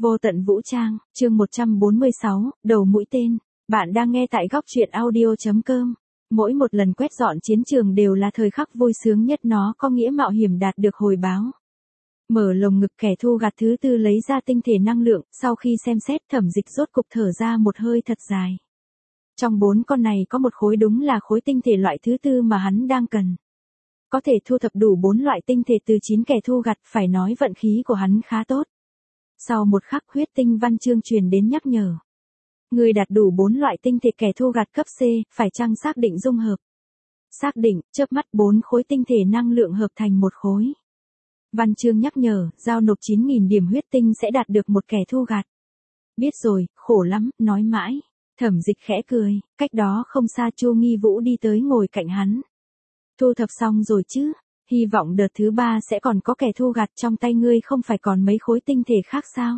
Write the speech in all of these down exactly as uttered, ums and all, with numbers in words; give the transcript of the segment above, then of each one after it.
Vô tận vũ trang, chương một trăm bốn mươi sáu, đầu mũi tên. Bạn đang nghe tại góc truyện audio chấm com. Mỗi một lần quét dọn chiến trường đều là thời khắc vui sướng nhất, nó có nghĩa mạo hiểm đạt được hồi báo. Mở lồng ngực kẻ thù gạt thứ tư lấy ra tinh thể năng lượng, sau khi xem xét Thẩm Dịch rốt cục thở ra một hơi thật dài. Trong bốn con này có một khối đúng là khối tinh thể loại thứ tư mà hắn đang cần. Có thể thu thập đủ bốn loại tinh thể từ chín kẻ thù gặt, phải nói vận khí của hắn khá tốt. Sau một khắc huyết tinh văn chương truyền đến nhắc nhở. Người đạt đủ bốn loại tinh thể kẻ thù gặt cấp C, phải chăng xác định dung hợp? Xác định, chớp mắt bốn khối tinh thể năng lượng hợp thành một khối. Văn chương nhắc nhở, giao nộp chín nghìn điểm huyết tinh sẽ đạt được một kẻ thù gặt. Biết rồi, khổ lắm, nói mãi. Thẩm Dịch khẽ cười, cách đó không xa Chu Nghi Vũ đi tới ngồi cạnh hắn. Thu thập xong rồi chứ? Hy vọng đợt thứ ba sẽ còn có kẻ thù gặt, trong tay ngươi không phải còn mấy khối tinh thể khác sao?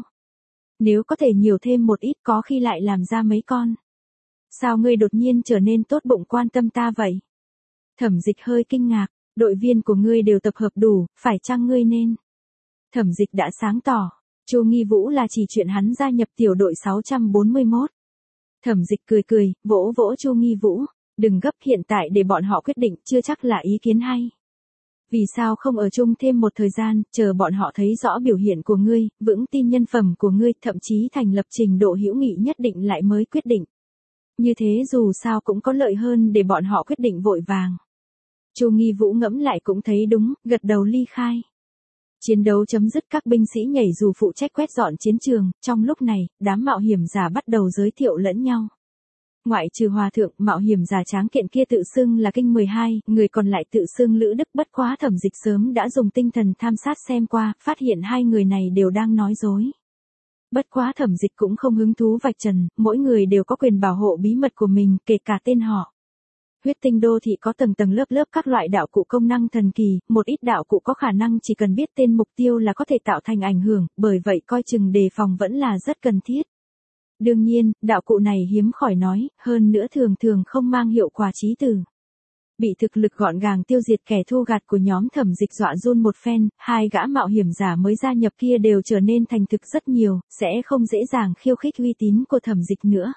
Nếu có thể nhiều thêm một ít có khi lại làm ra mấy con. Sao ngươi đột nhiên trở nên tốt bụng quan tâm ta vậy? Thẩm Dịch hơi kinh ngạc, đội viên của ngươi đều tập hợp đủ, phải chăng ngươi nên? Thẩm Dịch đã sáng tỏ, Chu Nghi Vũ là chỉ chuyện hắn gia nhập tiểu đội sáu trăm bốn mươi mốt. Thẩm Dịch cười cười, vỗ vỗ Chu Nghi Vũ, đừng gấp, hiện tại để bọn họ quyết định, chưa chắc là ý kiến hay. Vì sao không ở chung thêm một thời gian, chờ bọn họ thấy rõ biểu hiện của ngươi, vững tin nhân phẩm của ngươi, thậm chí thành lập trình độ hữu nghị nhất định lại mới quyết định. Như thế dù sao cũng có lợi hơn để bọn họ quyết định vội vàng. Chu Nghi Vũ ngẫm lại cũng thấy đúng, gật đầu ly khai. Chiến đấu chấm dứt, các binh sĩ nhảy dù phụ trách quét dọn chiến trường, trong lúc này, đám mạo hiểm giả bắt đầu giới thiệu lẫn nhau. Ngoại trừ hòa thượng, mạo hiểm giả tráng kiện kia tự xưng là Kinh mười hai, người còn lại tự xưng Lữ Đức, bất quá Thẩm Dịch sớm đã dùng tinh thần tham sát xem qua, phát hiện hai người này đều đang nói dối. Bất quá Thẩm Dịch cũng không hứng thú vạch trần, mỗi người đều có quyền bảo hộ bí mật của mình, kể cả tên họ. Huyết tinh đô thị có tầng tầng lớp lớp các loại đạo cụ công năng thần kỳ, một ít đạo cụ có khả năng chỉ cần biết tên mục tiêu là có thể tạo thành ảnh hưởng, bởi vậy coi chừng đề phòng vẫn là rất cần thiết. Đương nhiên, đạo cụ này hiếm khỏi nói, hơn nữa thường thường không mang hiệu quả chí tử. Bị thực lực gọn gàng tiêu diệt kẻ thù gặt của nhóm Thẩm Dịch dọa run một phen, hai gã mạo hiểm giả mới gia nhập kia đều trở nên thành thực rất nhiều, sẽ không dễ dàng khiêu khích uy tín của Thẩm Dịch nữa.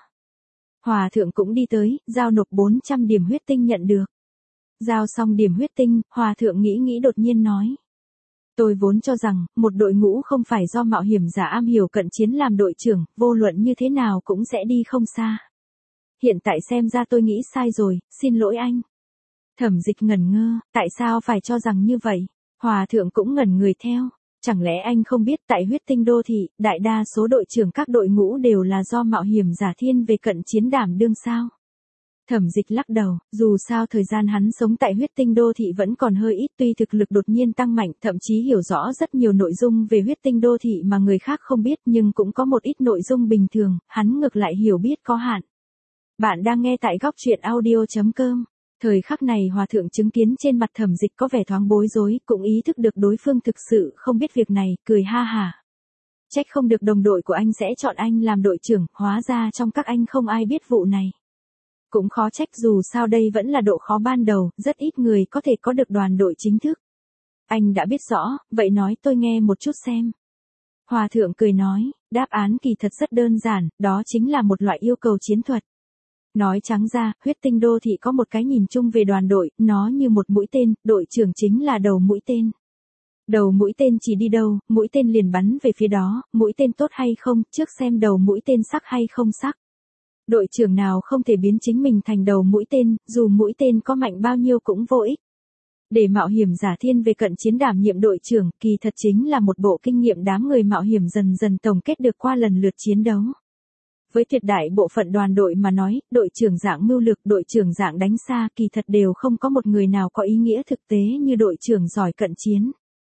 Hòa thượng cũng đi tới, giao nộp bốn trăm điểm huyết tinh nhận được. Giao xong điểm huyết tinh, Hòa thượng nghĩ nghĩ đột nhiên nói. Tôi vốn cho rằng, một đội ngũ không phải do mạo hiểm giả am hiểu cận chiến làm đội trưởng, vô luận như thế nào cũng sẽ đi không xa. Hiện tại xem ra tôi nghĩ sai rồi, xin lỗi anh. Thẩm Dịch ngẩn ngơ, tại sao phải cho rằng như vậy? Hòa thượng cũng ngẩn người theo. Chẳng lẽ anh không biết tại huyết tinh đô thị, đại đa số đội trưởng các đội ngũ đều là do mạo hiểm giả thiên về cận chiến đảm đương sao? Thẩm Dịch lắc đầu, dù sao thời gian hắn sống tại huyết tinh đô thị vẫn còn hơi ít, tuy thực lực đột nhiên tăng mạnh, thậm chí hiểu rõ rất nhiều nội dung về huyết tinh đô thị mà người khác không biết, nhưng cũng có một ít nội dung bình thường, hắn ngược lại hiểu biết có hạn. Bạn đang nghe tại góc truyện audio chấm com. Thời khắc này Hòa thượng chứng kiến trên mặt Thẩm Dịch có vẻ thoáng bối rối, cũng ý thức được đối phương thực sự không biết việc này, cười ha hả. Trách không được đồng đội của anh sẽ chọn anh làm đội trưởng, hóa ra trong các anh không ai biết vụ này. Cũng khó trách, dù sao đây vẫn là độ khó ban đầu, rất ít người có thể có được đoàn đội chính thức. Anh đã biết rõ, vậy nói tôi nghe một chút xem. Hòa thượng cười nói, đáp án kỳ thật rất đơn giản, đó chính là một loại yêu cầu chiến thuật. Nói trắng ra, huyết tinh đô thị có một cái nhìn chung về đoàn đội, nó như một mũi tên, đội trưởng chính là đầu mũi tên. Đầu mũi tên chỉ đi đâu, mũi tên liền bắn về phía đó, mũi tên tốt hay không, trước xem đầu mũi tên sắc hay không sắc. Đội trưởng nào không thể biến chính mình thành đầu mũi tên, dù mũi tên có mạnh bao nhiêu cũng vô ích. Để mạo hiểm giả thiên về cận chiến đảm nhiệm đội trưởng, kỳ thật chính là một bộ kinh nghiệm đám người mạo hiểm dần dần tổng kết được qua lần lượt chiến đấu. Với tuyệt đại bộ phận đoàn đội mà nói, đội trưởng dạng mưu lược, đội trưởng dạng đánh xa, kỳ thật đều không có một người nào có ý nghĩa thực tế như đội trưởng giỏi cận chiến.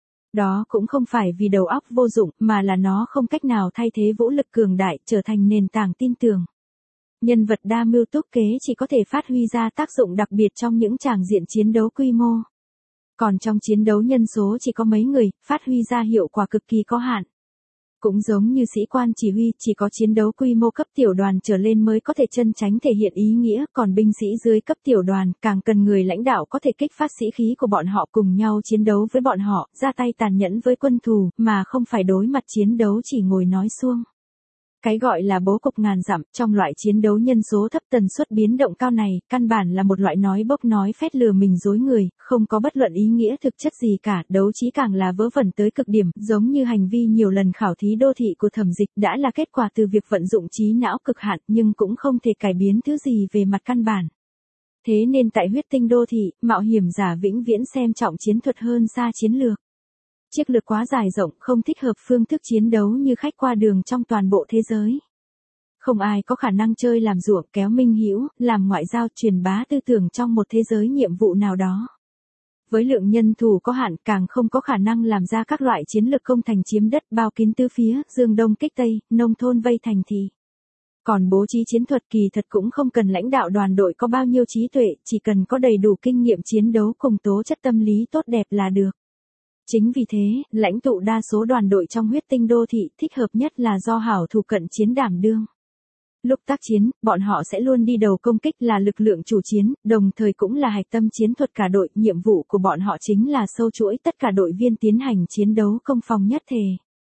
Đó cũng không phải vì đầu óc vô dụng, mà là nó không cách nào thay thế vũ lực cường đại, trở thành nền tảng tin tưởng. Nhân vật đa mưu túc kế chỉ có thể phát huy ra tác dụng đặc biệt trong những tràng diện chiến đấu quy mô. Còn trong chiến đấu nhân số chỉ có mấy người, phát huy ra hiệu quả cực kỳ có hạn. Cũng giống như sĩ quan chỉ huy, chỉ có chiến đấu quy mô cấp tiểu đoàn trở lên mới có thể chân chánh thể hiện ý nghĩa, còn binh sĩ dưới cấp tiểu đoàn càng cần người lãnh đạo có thể kích phát sĩ khí của bọn họ cùng nhau chiến đấu với bọn họ, ra tay tàn nhẫn với quân thù, mà không phải đối mặt chiến đấu chỉ ngồi nói suông. Cái gọi là bố cục ngàn dặm, trong loại chiến đấu nhân số thấp tần suất biến động cao này, căn bản là một loại nói bốc nói phét lừa mình dối người, không có bất luận ý nghĩa thực chất gì cả, đấu trí càng là vớ vẩn tới cực điểm, giống như hành vi nhiều lần khảo thí đô thị của Thẩm Dịch đã là kết quả từ việc vận dụng trí não cực hạn, nhưng cũng không thể cải biến thứ gì về mặt căn bản. Thế nên tại huyết tinh đô thị, mạo hiểm giả vĩnh viễn xem trọng chiến thuật hơn xa chiến lược. Chiếc lược quá dài rộng không thích hợp phương thức chiến đấu như khách qua đường trong toàn bộ thế giới. Không ai có khả năng chơi làm ruộng kéo minh hữu, làm ngoại giao truyền bá tư tưởng trong một thế giới nhiệm vụ nào đó. Với lượng nhân thủ có hạn càng không có khả năng làm ra các loại chiến lược công thành chiếm đất bao kín tứ phía, dương đông kích tây, nông thôn vây thành thị. Còn bố trí chiến thuật kỳ thật cũng không cần lãnh đạo đoàn đội có bao nhiêu trí tuệ, chỉ cần có đầy đủ kinh nghiệm chiến đấu cùng tố chất tâm lý tốt đẹp là được. Chính vì thế, lãnh tụ đa số đoàn đội trong huyết tinh đô thị thích hợp nhất là do hảo thủ cận chiến đảm đương. Lúc tác chiến, bọn họ sẽ luôn đi đầu công kích là lực lượng chủ chiến, đồng thời cũng là hạch tâm chiến thuật cả đội, nhiệm vụ của bọn họ chính là sâu chuỗi tất cả đội viên tiến hành chiến đấu công phòng nhất thể.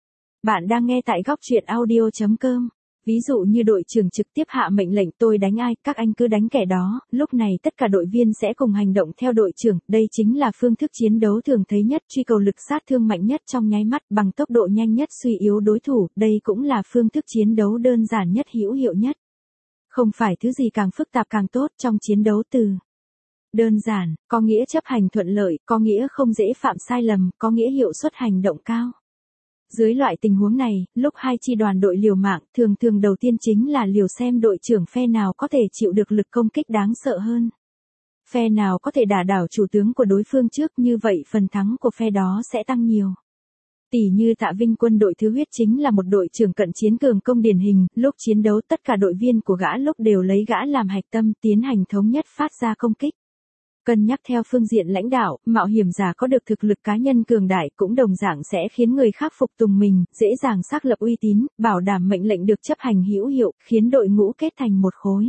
Bạn đang nghe tại góc truyện audio chấm com. Ví dụ như đội trưởng trực tiếp hạ mệnh lệnh tôi đánh ai, các anh cứ đánh kẻ đó, lúc này tất cả đội viên sẽ cùng hành động theo đội trưởng, đây chính là phương thức chiến đấu thường thấy nhất, truy cầu lực sát thương mạnh nhất trong nháy mắt bằng tốc độ nhanh nhất suy yếu đối thủ, đây cũng là phương thức chiến đấu đơn giản nhất hữu hiệu nhất. Không phải thứ gì càng phức tạp càng tốt trong chiến đấu từ. Đơn giản, có nghĩa chấp hành thuận lợi, có nghĩa không dễ phạm sai lầm, có nghĩa hiệu suất hành động cao. Dưới loại tình huống này, lúc hai chi đoàn đội liều mạng, thường thường đầu tiên chính là liều xem đội trưởng phe nào có thể chịu được lực công kích đáng sợ hơn. Phe nào có thể đả đảo chủ tướng của đối phương trước, như vậy phần thắng của phe đó sẽ tăng nhiều. Tỷ như Tạ Vinh quân đội Thứ Huyết chính là một đội trưởng cận chiến cường công điển hình, lúc chiến đấu tất cả đội viên của gã lúc đều lấy gã làm hạch tâm tiến hành thống nhất phát ra công kích. Cân nhắc theo phương diện lãnh đạo, mạo hiểm giả có được thực lực cá nhân cường đại cũng đồng dạng sẽ khiến người khác phục tùng mình, dễ dàng xác lập uy tín, bảo đảm mệnh lệnh được chấp hành hữu hiệu, khiến đội ngũ kết thành một khối.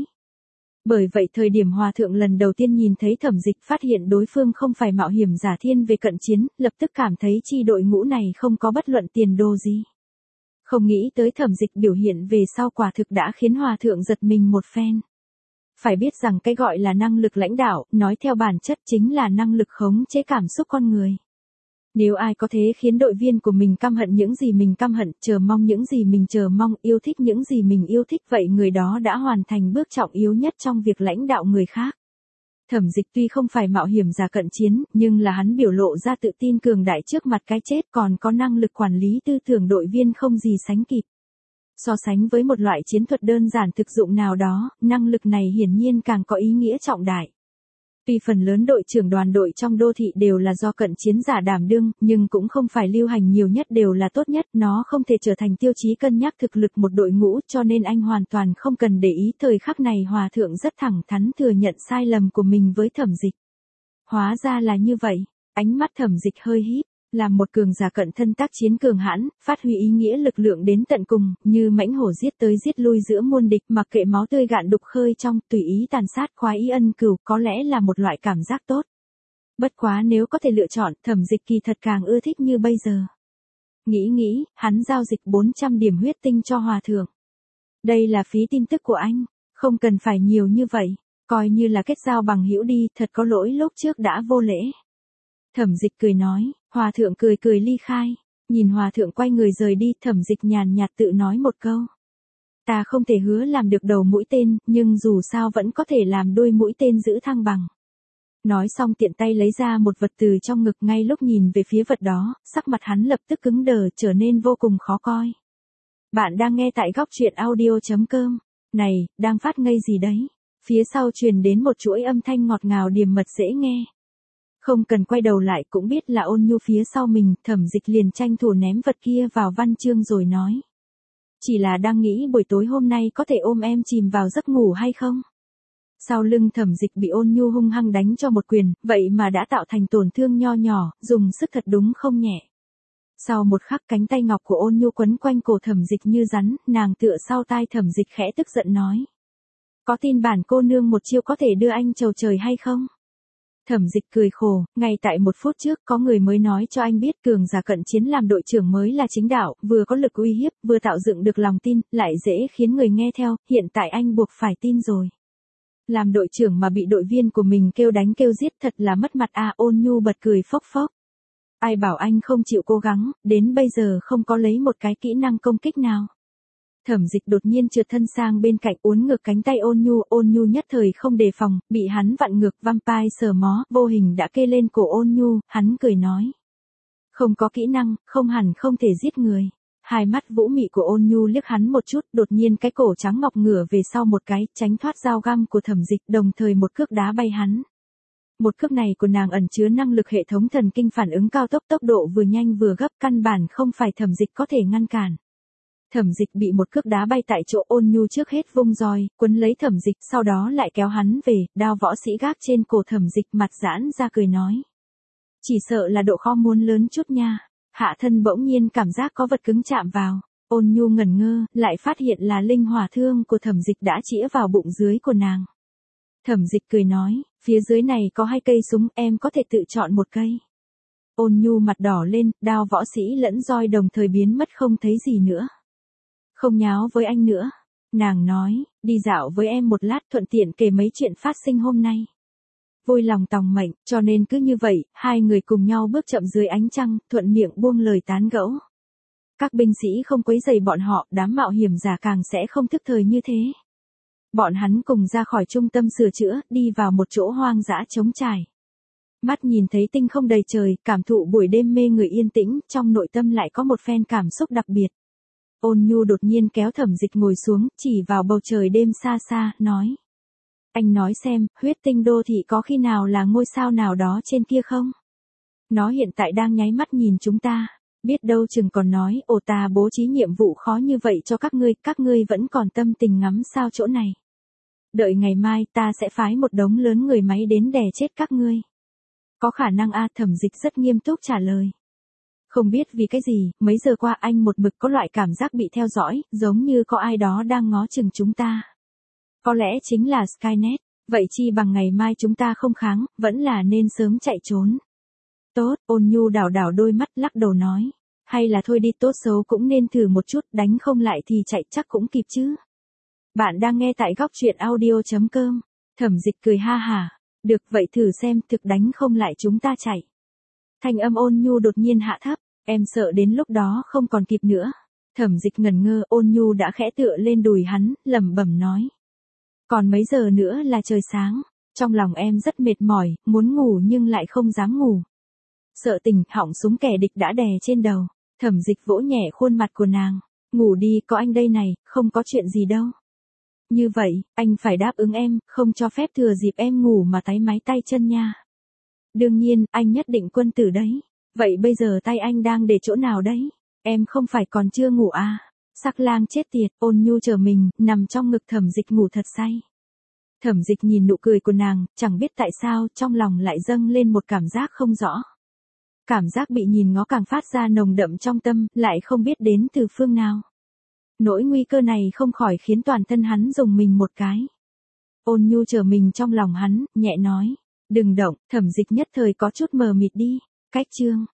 Bởi vậy thời điểm Hòa Thượng lần đầu tiên nhìn thấy Thẩm Dịch phát hiện đối phương không phải mạo hiểm giả thiên về cận chiến, lập tức cảm thấy chi đội ngũ này không có bất luận tiền đồ gì. Không nghĩ tới Thẩm Dịch biểu hiện về sau quả thực đã khiến Hòa Thượng giật mình một phen. Phải biết rằng cái gọi là năng lực lãnh đạo, nói theo bản chất chính là năng lực khống chế cảm xúc con người. Nếu ai có thể khiến đội viên của mình căm hận những gì mình căm hận, chờ mong những gì mình chờ mong, yêu thích những gì mình yêu thích, vậy người đó đã hoàn thành bước trọng yếu nhất trong việc lãnh đạo người khác. Thẩm Dịch tuy không phải mạo hiểm giả cận chiến, nhưng là hắn biểu lộ ra tự tin cường đại trước mặt cái chết, còn có năng lực quản lý tư tưởng đội viên không gì sánh kịp. So sánh với một loại chiến thuật đơn giản thực dụng nào đó, năng lực này hiển nhiên càng có ý nghĩa trọng đại. Tuy phần lớn đội trưởng đoàn đội trong đô thị đều là do cận chiến giả đảm đương, nhưng cũng không phải lưu hành nhiều nhất đều là tốt nhất, nó không thể trở thành tiêu chí cân nhắc thực lực một đội ngũ, cho nên anh hoàn toàn không cần để ý. Thời khắc này Hòa Thượng rất thẳng thắn thừa nhận sai lầm của mình với Thẩm Dịch. Hóa ra là như vậy, ánh mắt Thẩm Dịch hơi híp. Làm một cường giả cận thân tác chiến cường hãn, phát huy ý nghĩa lực lượng đến tận cùng, như mãnh hổ giết tới giết lui giữa muôn địch, mặc kệ máu tươi gạn đục khơi trong, tùy ý tàn sát khoái ý ân cửu, có lẽ là một loại cảm giác tốt. Bất quá nếu có thể lựa chọn, Thẩm Dịch kỳ thật càng ưa thích như bây giờ. Nghĩ nghĩ, hắn giao dịch bốn trăm điểm huyết tinh cho Hòa Thượng. Đây là phí tin tức của anh, không cần phải nhiều như vậy, coi như là kết giao bằng hữu đi, thật có lỗi lúc trước đã vô lễ. Thẩm Dịch cười nói, Hòa Thượng cười cười ly khai, nhìn Hòa Thượng quay người rời đi, Thẩm Dịch nhàn nhạt tự nói một câu. Ta không thể hứa làm được đầu mũi tên, nhưng dù sao vẫn có thể làm đuôi mũi tên giữ thăng bằng. Nói xong tiện tay lấy ra một vật từ trong ngực, ngay lúc nhìn về phía vật đó, sắc mặt hắn lập tức cứng đờ trở nên vô cùng khó coi. Bạn đang nghe tại góc truyện audio chấm com. Này, đang phát ngây gì đấy? Phía sau truyền đến một chuỗi âm thanh ngọt ngào điềm mật dễ nghe. Không cần quay đầu lại cũng biết là Ôn Nhu phía sau mình, Thẩm Dịch liền tranh thủ ném vật kia vào văn chương rồi nói. Chỉ là đang nghĩ buổi tối hôm nay có thể ôm em chìm vào giấc ngủ hay không? Sau lưng Thẩm Dịch bị Ôn Nhu hung hăng đánh cho một quyền, vậy mà đã tạo thành tổn thương nho nhỏ, dùng sức thật đúng không nhẹ. Sau một khắc cánh tay ngọc của Ôn Nhu quấn quanh cổ Thẩm Dịch như rắn, nàng tựa sau tai Thẩm Dịch khẽ tức giận nói. Có tin bản cô nương một chiêu có thể đưa anh chầu trời hay không? Thẩm Dịch cười khổ, ngay tại một phút trước có người mới nói cho anh biết cường giả cận chiến làm đội trưởng mới là chính đạo, vừa có lực uy hiếp, vừa tạo dựng được lòng tin, lại dễ khiến người nghe theo, hiện tại anh buộc phải tin rồi. Làm đội trưởng mà bị đội viên của mình kêu đánh kêu giết thật là mất mặt à. Ôn Nhu bật cười phốc phốc. Ai bảo anh không chịu cố gắng, đến bây giờ không có lấy một cái kỹ năng công kích nào. Thẩm Dịch đột nhiên trượt thân sang bên cạnh uốn ngược cánh tay Ôn Nhu, Ôn Nhu nhất thời không đề phòng, bị hắn vặn ngược vampire sờ mó, vô hình đã kê lên cổ Ôn Nhu, hắn cười nói. Không có kỹ năng, không hẳn không thể giết người. Hai mắt vũ mị của Ôn Nhu liếc hắn một chút, đột nhiên cái cổ trắng ngọc ngửa về sau một cái, tránh thoát dao găm của Thẩm Dịch, đồng thời một cước đá bay hắn. Một cước này của nàng ẩn chứa năng lực hệ thống thần kinh phản ứng cao tốc, tốc độ vừa nhanh vừa gấp, căn bản không phải Thẩm Dịch có thể ngăn cản. Thẩm Dịch bị một cước đá bay tại chỗ. Ôn Nhu trước hết vung roi, quấn lấy Thẩm Dịch, sau đó lại kéo hắn về, đao võ sĩ gác trên cổ Thẩm Dịch, mặt giãn ra cười nói. Chỉ sợ là độ khó muốn lớn chút nha. Hạ thân bỗng nhiên cảm giác có vật cứng chạm vào. Ôn Nhu ngẩn ngơ, lại phát hiện là linh hỏa thương của Thẩm Dịch đã chĩa vào bụng dưới của nàng. Thẩm Dịch cười nói, phía dưới này có hai cây súng, em có thể tự chọn một cây. Ôn Nhu mặt đỏ lên, đao võ sĩ lẫn roi đồng thời biến mất không thấy gì nữa. Không nháo với anh nữa. Nàng nói, đi dạo với em một lát, thuận tiện kể mấy chuyện phát sinh hôm nay. Vui lòng tòng mệnh, cho nên cứ như vậy, hai người cùng nhau bước chậm dưới ánh trăng, thuận miệng buông lời tán gẫu. Các binh sĩ không quấy rầy bọn họ, đám mạo hiểm giả càng sẽ không thức thời như thế. Bọn hắn cùng ra khỏi trung tâm sửa chữa, đi vào một chỗ hoang dã trống trải. Mắt nhìn thấy tinh không đầy trời, cảm thụ buổi đêm mê người yên tĩnh, trong nội tâm lại có một phen cảm xúc đặc biệt. Ôn Nhu đột nhiên kéo Thẩm Dịch ngồi xuống, chỉ vào bầu trời đêm xa xa, nói. Anh nói xem, huyết tinh đô thị có khi nào là ngôi sao nào đó trên kia không? Nó hiện tại đang nháy mắt nhìn chúng ta, biết đâu chừng còn nói, ồ ta bố trí nhiệm vụ khó như vậy cho các ngươi, các ngươi vẫn còn tâm tình ngắm sao chỗ này. Đợi ngày mai ta sẽ phái một đống lớn người máy đến đè chết các ngươi. Có khả năng a. Thẩm Dịch rất nghiêm túc trả lời. Không biết vì cái gì, mấy giờ qua anh một mực có loại cảm giác bị theo dõi, giống như có ai đó đang ngó chừng chúng ta. Có lẽ chính là Skynet, vậy chi bằng ngày mai chúng ta không kháng, vẫn là nên sớm chạy trốn. Tốt, Ôn Nhu đảo đảo đôi mắt lắc đầu nói. Hay là thôi đi, tốt xấu cũng nên thử một chút, đánh không lại thì chạy chắc cũng kịp chứ. Bạn đang nghe tại góc truyện audio chấm com. Thẩm Dịch cười ha hả. Được vậy thử xem, thực đánh không lại chúng ta chạy. Thanh âm Ôn Nhu đột nhiên hạ thấp, em sợ đến lúc đó không còn kịp nữa. Thẩm Dịch ngẩn ngơ, Ôn Nhu đã khẽ tựa lên đùi hắn, lẩm bẩm nói. Còn mấy giờ nữa là trời sáng, trong lòng em rất mệt mỏi, muốn ngủ nhưng lại không dám ngủ. Sợ tình, họng súng kẻ địch đã đè trên đầu. Thẩm Dịch vỗ nhẹ khuôn mặt của nàng. Ngủ đi, có anh đây này, không có chuyện gì đâu. Như vậy, anh phải đáp ứng em, không cho phép thừa dịp em ngủ mà táy máy tay chân nha. Đương nhiên, anh nhất định quân tử đấy. Vậy bây giờ tay anh đang để chỗ nào đấy? Em không phải còn chưa ngủ à? Sắc lang chết tiệt. Ôn Nhu chờ mình, nằm trong ngực Thẩm Dịch ngủ thật say. Thẩm Dịch nhìn nụ cười của nàng, chẳng biết tại sao, trong lòng lại dâng lên một cảm giác không rõ. Cảm giác bị nhìn ngó càng phát ra nồng đậm trong tâm, lại không biết đến từ phương nào. Nỗi nguy cơ này không khỏi khiến toàn thân hắn rùng mình một cái. Ôn Nhu chờ mình trong lòng hắn, nhẹ nói. Đừng động. Thẩm Dịch nhất thời có chút mờ mịt đi. Cách chương.